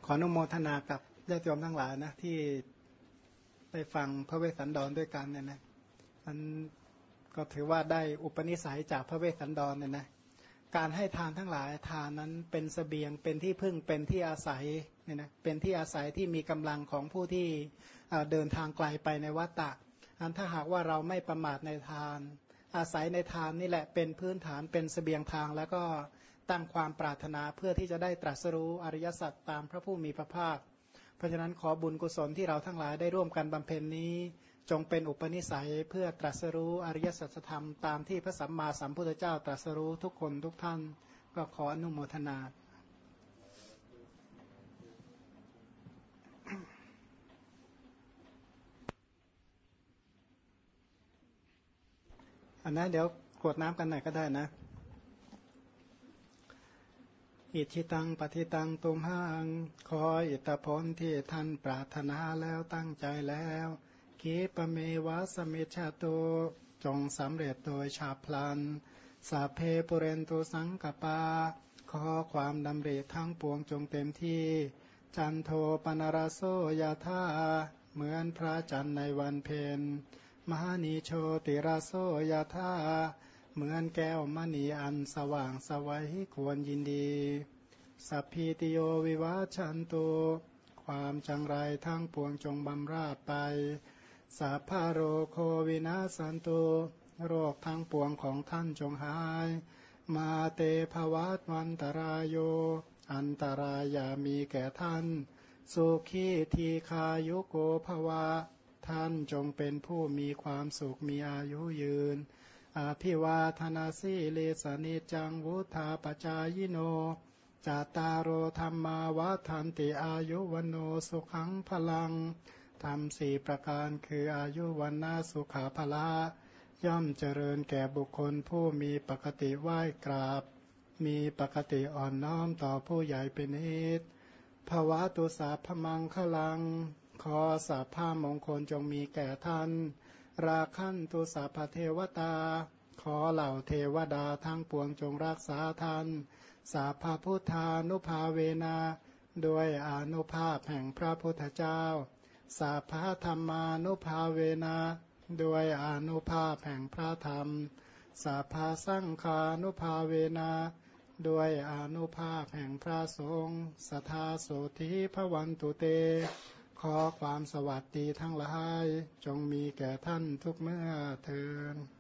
ขออนุโมทนากับญาติโยมทั้งหลายนะที่ได้ฟังพระเวสสันดรด้วยกันเนี่ยนะมันก็ถือว่าได้อุปนิสัยจากพระเวสสันดรเนี่ยนะการให้ทานทั้งหลายทานนั้นเป็นเสบียงเป็นที่พึ่งเป็นที่อาศัยเนี่ยนะเป็นที่อาศัยที่มีกำลังของผู้ที่เดินทางไกลไปในวัฏฏะอันถ้าหากว่าเราไม่ประมาทในทานอาศัยในทานนี่แหละเป็นพื้นฐานเป็นเสบียงทางแล้วก็ตั้งความปรารถนาเพื่อที่จะได้ตรัสรู้อริยสัจตามพระผู้มีพระภาคเพราะฉะนั้นขอบุญกุศลที่เราทั้งหลายได้ร่วมกันบำเพ็ญนี้จงเป็นอุปนิสัยเพื่อตรัสรู้อริยสัจธรรมตามที่พระสัมมาสัมพุทธเจ้าตรัสรู้ทุกคนทุกท่านก็ขออนุโมทนาอันนั้นเดี๋ยวกรวดน้ำกันหน่อยก็ได้นะอิทิตังปฏิตังตุมหังขออิทธผลที่ท่านปรารถนาแล้วตั้งใจแล้วขีปเมวะสมิชฌโตจงสำเร็จโดยฉับพลันสัพเพปุเรนตุสังกปาขอความดำริทั้งปวงจงเต็มที่จันโทปนรโสยธาเหมือนพระจันทร์ในวันเพ็ญมหานีโชติราโสยธาเหมือนแก้วมณีอันสว่างสวัยควรยินดีสัพพิติโยวิวัชชันตุความจังไรทั้งปวงจงบำราดไปสัพพะโรโควินาสันตุโรคทั้งปวงของท่านจงหายมาเตภวัตวันตรายโยอันตรายามีแก่ท่านสุขีทีคายุโกภวะท่านจงเป็นผู้มีความสุขมีอายุยืนอาภิวาทนาสีเลสนิจังวุธาปจายโนจาตารโอธรรมาวัฏันติอายุวันโนสุขังพลังธรรมสี่ประการคืออายุวันนาสุขาภละย่อมเจริญแก่บุคคลผู้มีปกติไหว้กราบมีปกติอ่อนน้อมต่อผู้ใหญ่เป็นเหตุภวะตุสาพมังคลังขอสาภามงคลจงมีแก่ท่านราคันตุสาพเทวตาขอเหล่าเทวดาทั้งปวงจงรักษาท่านสาภพุทธานุภาเวนะด้วยอานุภาพแห่งพระพุทธเจ้าสาภธรรมานุภาเวนะด้วยอานุภาพแห่งพระธรรมสาภสังฆานุภาเวนะด้วยอานุภาพแห่งพระสงฆ์สัทธาโสธิภวันตุเตขอความสวัสดีทั้งหลายจงมีแก่ท่านทุกเมื่อเทอญ